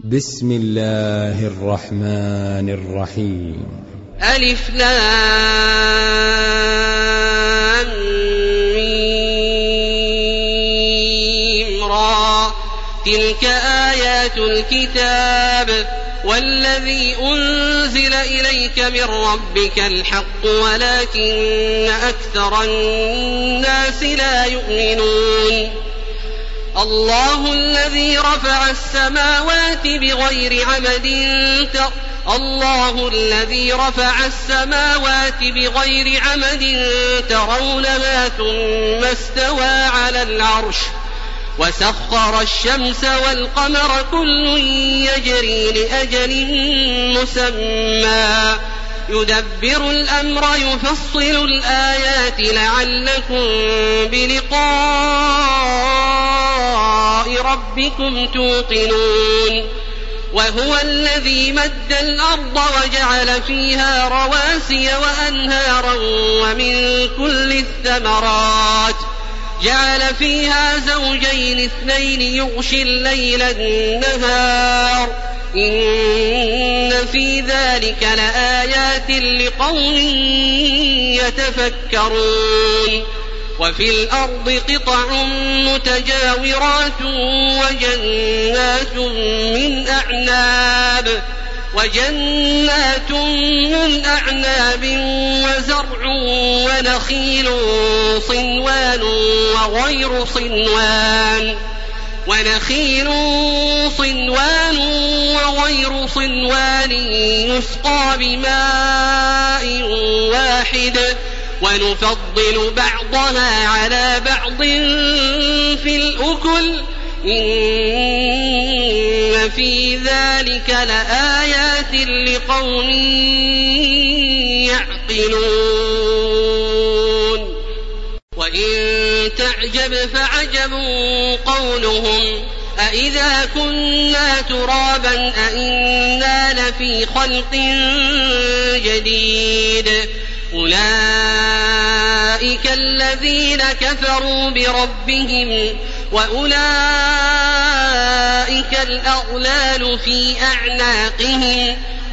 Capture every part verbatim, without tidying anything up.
بسم الله الرحمن الرحيم. ألف لام ميم را تلك آيات الكتاب والذي أنزل إليك من ربك الحق ولكن أكثر الناس لا يؤمنون. الله الذي رفع السماوات بغير عمد الله الذي رفع السماوات بغير عمد ترونها ثم استوى على العرش وسخر الشمس والقمر كل يجري لأجل مسمى يدبر الأمر يفصل الآيات لعلكم بلقاء ربكم توقنون. وهو الذي مد الأرض وجعل فيها رواسي وأنهارا ومن كل الثمرات جعل فيها زوجين اثنين يغشي الليل النهار إن في ذلك لآيات لقوم يتفكرون. وفي الأرض قطع متجاورات وجنات من أعناب وجنات من أعناب وزرع ونخيل صنوان وغير صنوان ونخيل صنوان وغير صنوان يسقى بماء واحد ونفضل بعضها على بعض في الأكل إن في ذلك لآيات لقوم يعقلون. وإن تعجب فعجب قولهم أإذا كنا ترابا أإنا لفي خلق جديد أولئك الذين كفروا بربهم وأولئك الأغلال في أعناقهم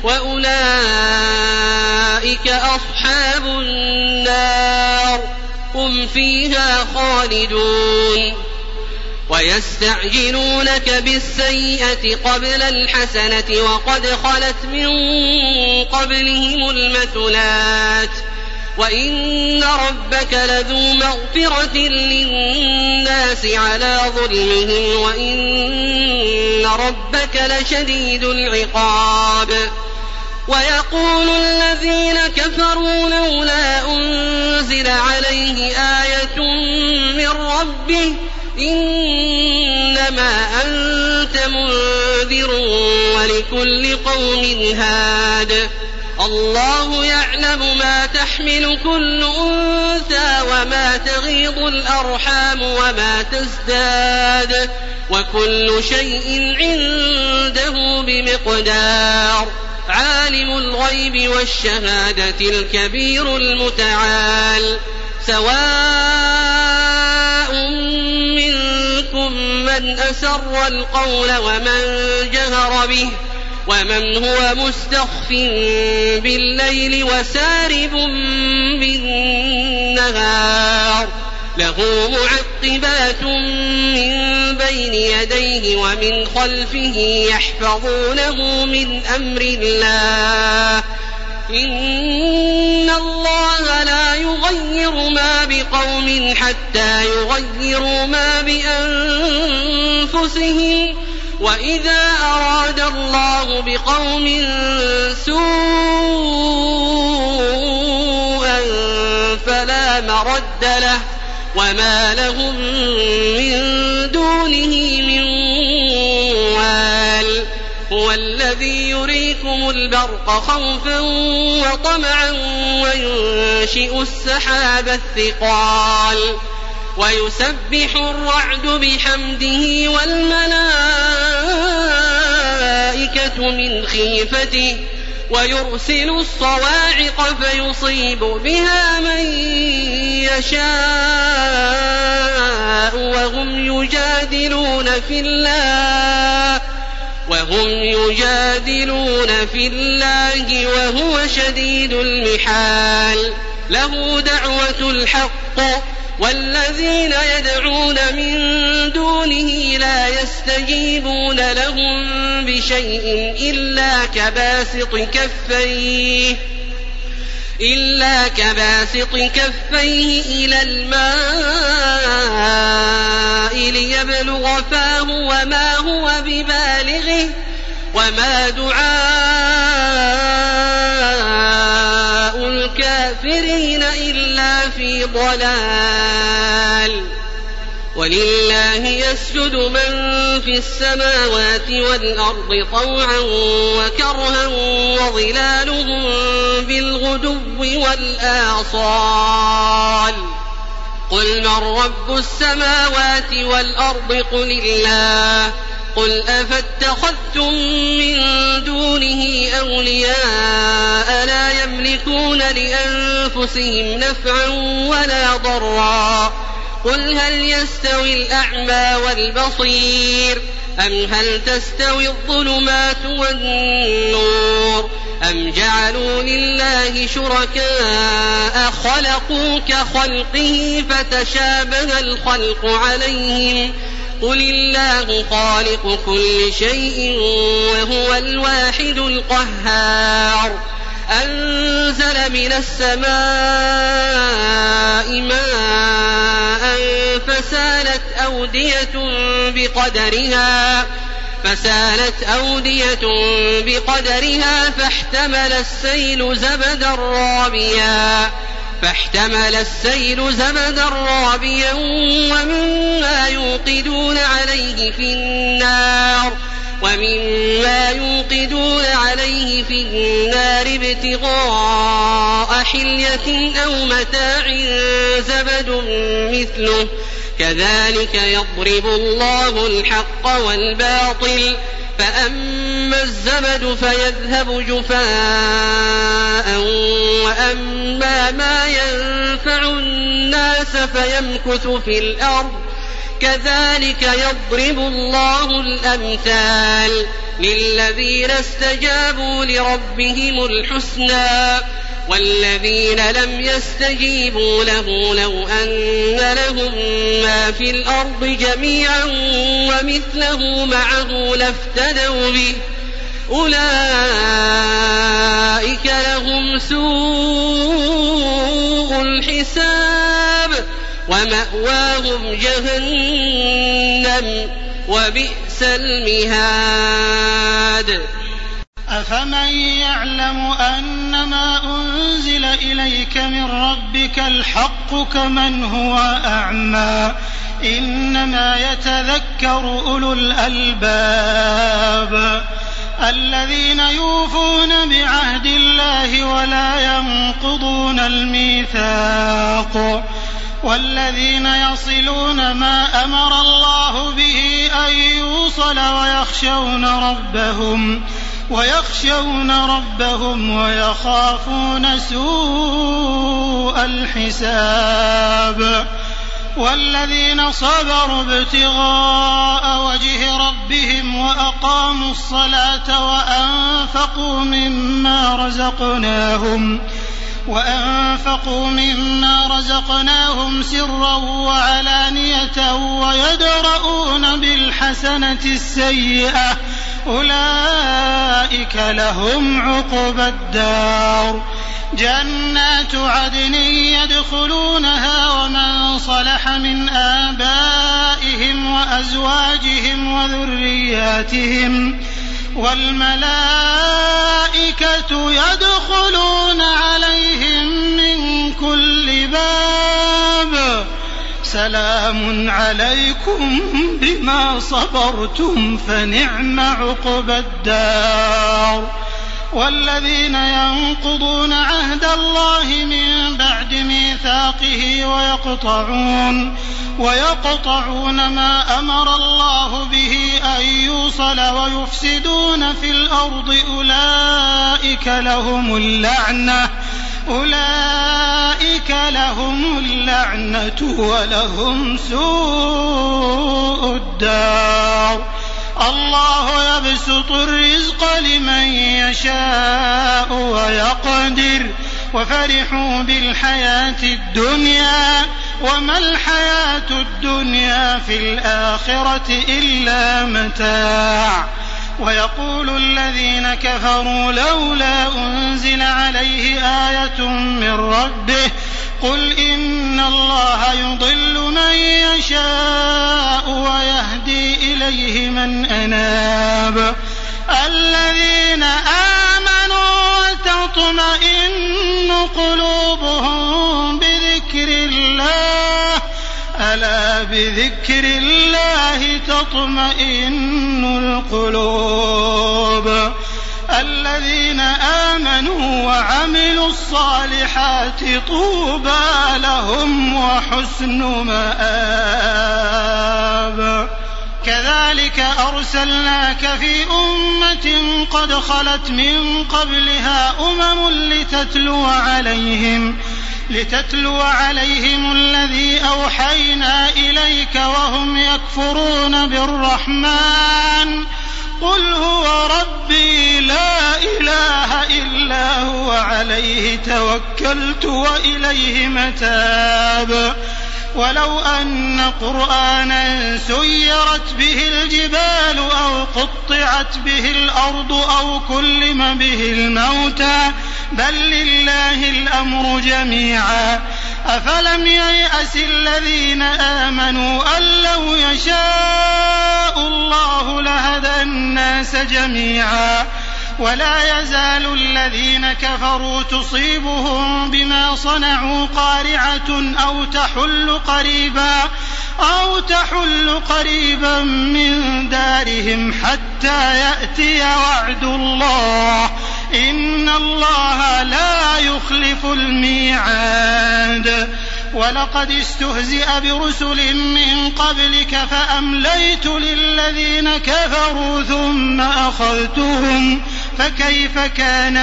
وأولئك أصحاب النار هم فيها خالدون. ويستعجلونك بالسيئة قبل الحسنة وقد خلت من قبلهم المثلات وإن ربك لذو مغفرة للناس على ظلمهم وإن ربك لشديد العقاب. ويقول الذين كفروا لولا أنزل عليه آية من ربه إنما أنت منذر ولكل قوم هاد الله يعلم ما تحمل كل أنثى وما تغيض الأرحام وما تزداد وكل شيء عنده بمقدار. عالم الغيب والشهادة الكبير المتعال سواء منكم من أسر القول ومن جهر به ومن هو مستخف بالليل وسارب بالنهار له معقبات من بين يديه ومن خلفه يحفظونه من أمر الله إن الله لا يغير ما بقوم حتى يغيروا ما بأنفسهم وإذا أراد الله بقوم سوءا فلا مرد له وما لهم من دونه من وال. هو الذي يريكم البرق خوفا وطمعا وينشئ السحاب الثقال ويسبح الرعد بحمده والملائكة من خيفته ويرسل الصواعق فيصيب بها من يشاء وهم يجادلون في الله وهو وهم يجادلون في الله وهو شديد المحال له دعوة الحق والذين يدعون من دونه لا يستجيبون لهم بشيء إلا كباسط كفيه إلا كباسط كفيه إلى الماء ليبلغ فاه وما هو ببالغه وما دعاء الكافرين إلا في ضلال ولله يسجد من في السماوات والأرض طوعا وكرها وظلالهم بالغدو والآصال قل من رب السماوات والأرض قل الله قل أفاتخذتم من دونه أولياء لا يملكون لأنفسهم نفعا ولا ضرا قل هل يستوي الأعمى والبصير أم هل تستوي الظلمات والنور أم جعلوا لله شركاء خلقوا كخلقه فتشابه الخلق عليهم قل الله خالق كل شيء وهو الواحد القهار أنزل من السماء ماء فسالت أودية بقدرها فسالت أودية بقدرها فاحتمل السيل زبدا رابيا فاحتمل السيل زبدا رابيا ومما يوقدون عليه في النار ومما يوقدون عليه في النار ابتغاء حلية أو متاع زبد مثله كذلك يضرب الله الحق والباطل فأما الزبد فيذهب جفاء وأما ما ينفع الناس فيمكث في الأرض كذلك يضرب الله الأمثال للذين استجابوا لربهم الحسنى والذين لم يستجيبوا له لو أن لهم ما في الأرض جميعا ومثله معه لافتدوا به أولئك لهم سوء الحساب ومأواهم جهنم وبئس المهاد أفمن يعلم أنما أنزل إليك من ربك الحق كمن هو أعمى إنما يتذكر أولو الألباب الذين يوفون بعهد الله ولا ينقضون الميثاق والذين يصلون ما أمر الله به أن يوصل ويخشون ربهم ويخشون ربهم ويخافون سوء الحساب والذين صبروا ابتغاء وجه ربهم وأقاموا الصلاة وأنفقوا مما رزقناهم وأنفقوا مما رزقناهم سرا وعلانية ويدرؤون بالحسنة السيئة أولئك لهم عقبى الدار جنات عدن يدخلونها ومن صلح من آبائهم وأزواجهم وذرياتهم والملائكة يدخلون عليهم من كل باب سلام عليكم بما صبرتم فنعم عقبى الدار والذين ينقضون عهد الله من بعد ميثاقه ويقطعون ويقطعون ما أمر الله به أن يوصل ويفسدون في الأرض أولئك لهم اللعنة أولئك لهم اللعنة ولهم سوء الدار الله يبسط الرزق لمن يشاء ويقدر وفرحوا بالحياة الدنيا وما الحياة الدنيا في الآخرة إلا متاع ويقول الذين كفروا لولا أنزل عليه آية من ربه قل إن الله يضل من يشاء ويهدي إليه من أناب الذين آمنوا وتطمئن قلوبهم بذكر الله ألا بذكر الله تطمئن القلوب الذين آمنوا وعملوا الصالحات طوبى لهم وحسن مآب كذلك أرسلناك في أمة قد خلت من قبلها أمم لتتلو عليهم لتتلو عليهم الذي أوحينا إليك وهم يكفرون بالرحمن قل هو ربي لا إله إلا هو عليه توكلت وإليه متاب ولو أن قرآنا سيرت به الجبال أو قطعت به الأرض أو كلم به الموتى بل لله الأمر جميعا أفلم ييأس الذين آمنوا أن لو يشاء الله لهدى الناس جميعا ولا يزال الذين كفروا تصيبهم بما صنعوا قارعة أو تحل قريبا أو تحل قريبا من دارهم حتى يأتي وعد الله إن الله لا يخلف الميعاد ولقد استهزئ برسل من قبلك فأمليت للذين كفروا ثم أخذتهم فكيف كان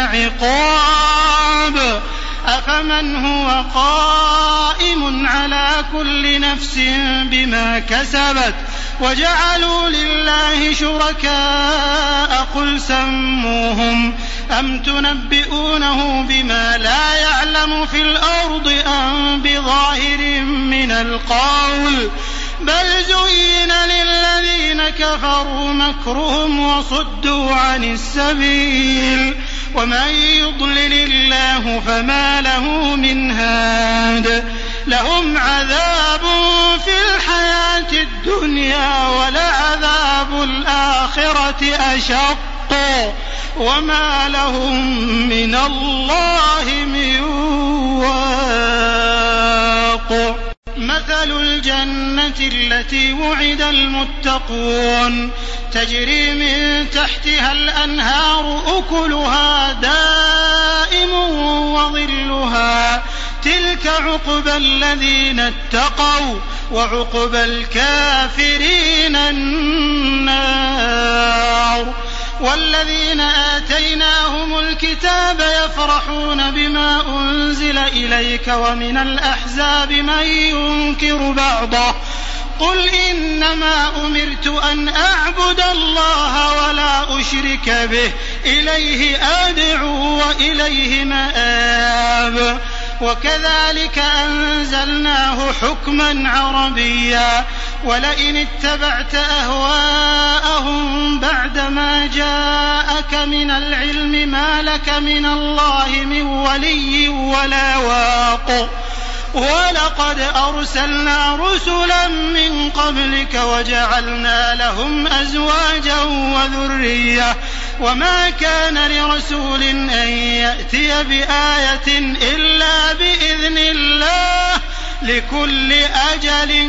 عقاب أفمن هو قائم على كل نفس بما كسبت وجعلوا لله شركاء قل سموهم أم تنبئونه بما لا يعلم في الأرض أم بظاهر من القول بل زين للذين كفروا مكرهم وصدوا عن السبيل ومن يضلل الله فما له من هاد لهم عذاب في الحياة الدنيا ولعذاب الآخرة أشق وما لهم من الله من واق مثل الجنة التي وعد المتقون تجري من تحتها الأنهار أكلها دائم وظلها تلك عقبى الذين اتقوا وعقبى الكافرين النار والذين آتيناهم الكتاب يفرحون بما أنزل إليك ومن الأحزاب من ينكر بعضه قل إنما أمرت أن أعبد الله ولا أشرك به إليه أدعو وإليه مآب وكذلك أنزلناه حكما عربيا ولئن اتبعت أهواءهم بعدما جاءك من العلم ما لك من الله من ولي ولا واق ولقد أرسلنا رسلا من قبلك وجعلنا لهم أزواجا وذرية وما كان لرسول أن يأتي بآية إلا بإذن الله لكل أجل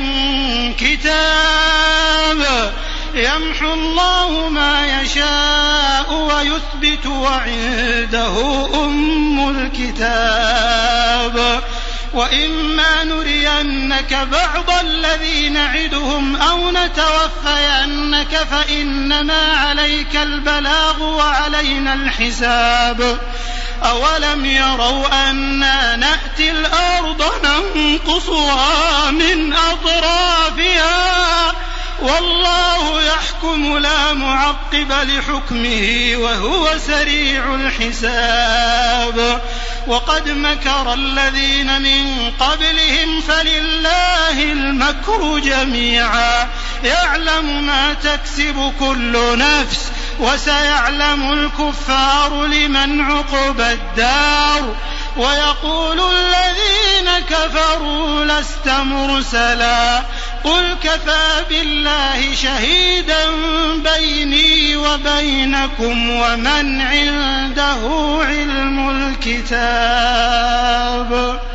كتاب يمحو الله ما يشاء ويثبت وعنده أم الكتاب وإما نرينك بعض الذي نعدهم أو نتوفينك فإنما عليك البلاغ وعلينا الحساب أولم يروا أنا نأتي الأرض ننقصها من أطرافها والله يحكم لا معقب لحكمه وهو سريع الحساب. وقد مكر الذين من قبلهم فلله المكر جميعا يعلم ما تكسب كل نفس وسيعلم الكفار لمن عقبى الدار. ويقول الذين كفروا لست مرسلا قل كفى بالله شهيدا بيني وبينكم ومن عنده علم الكتاب.